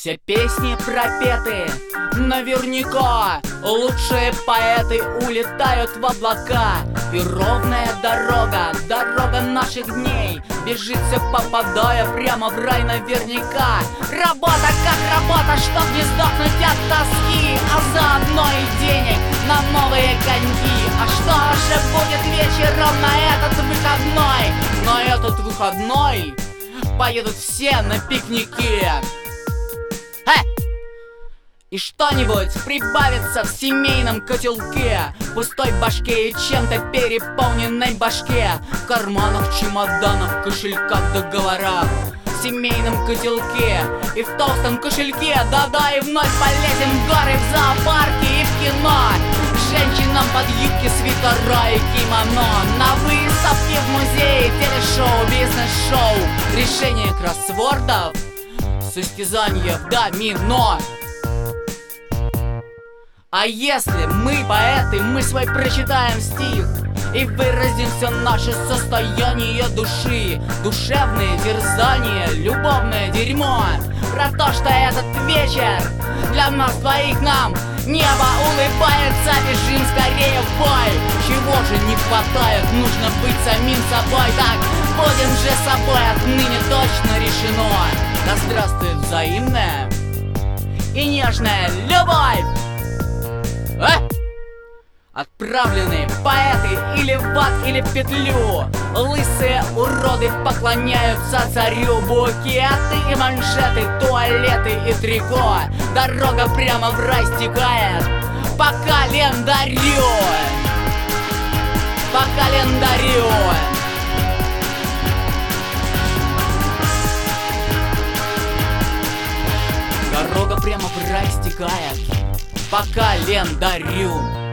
Все песни пропеты, наверняка лучшие поэты улетают в облака. И ровная дорога, дорога наших дней, бежит все попадая прямо в рай наверняка. Работа как работа, чтоб не сдохнуть от тоски, а заодно и денег на новые коньки. А что же будет вечером на этот выходной? На этот выходной поедут все на пикники. И что-нибудь прибавится в семейном котелке, пустой башке и чем-то переполненной башке, в карманах, чемоданах, кошельках, договорах, в семейном котелке и в толстом кошельке. Да-да, и вновь полезем в горы, в зоопарки и в кино, женщинам под юбки, свитера и кимоно, на выставке в музее, телешоу, бизнес-шоу, решение кроссвордов, состязания в домино. А если мы поэты, мы свой прочитаем стих и выразим все наше состояние души, душевные терзания, любовное дерьмо, про то, что этот вечер для нас двоих нам небо улыбается, бежим скорее в бой. Чего же не хватает, нужно быть самим собой. Так, будем же собой, отныне точно решено. Да здравствует взаимная и нежная любовь. Отправленные поэты или в ад, или в петлю, лысые уроды поклоняются царю. Букеты и маншеты, туалеты и трико, дорога прямо в рай стекает по календарю. По календарю. Дорога прямо в рай стекает по календарю.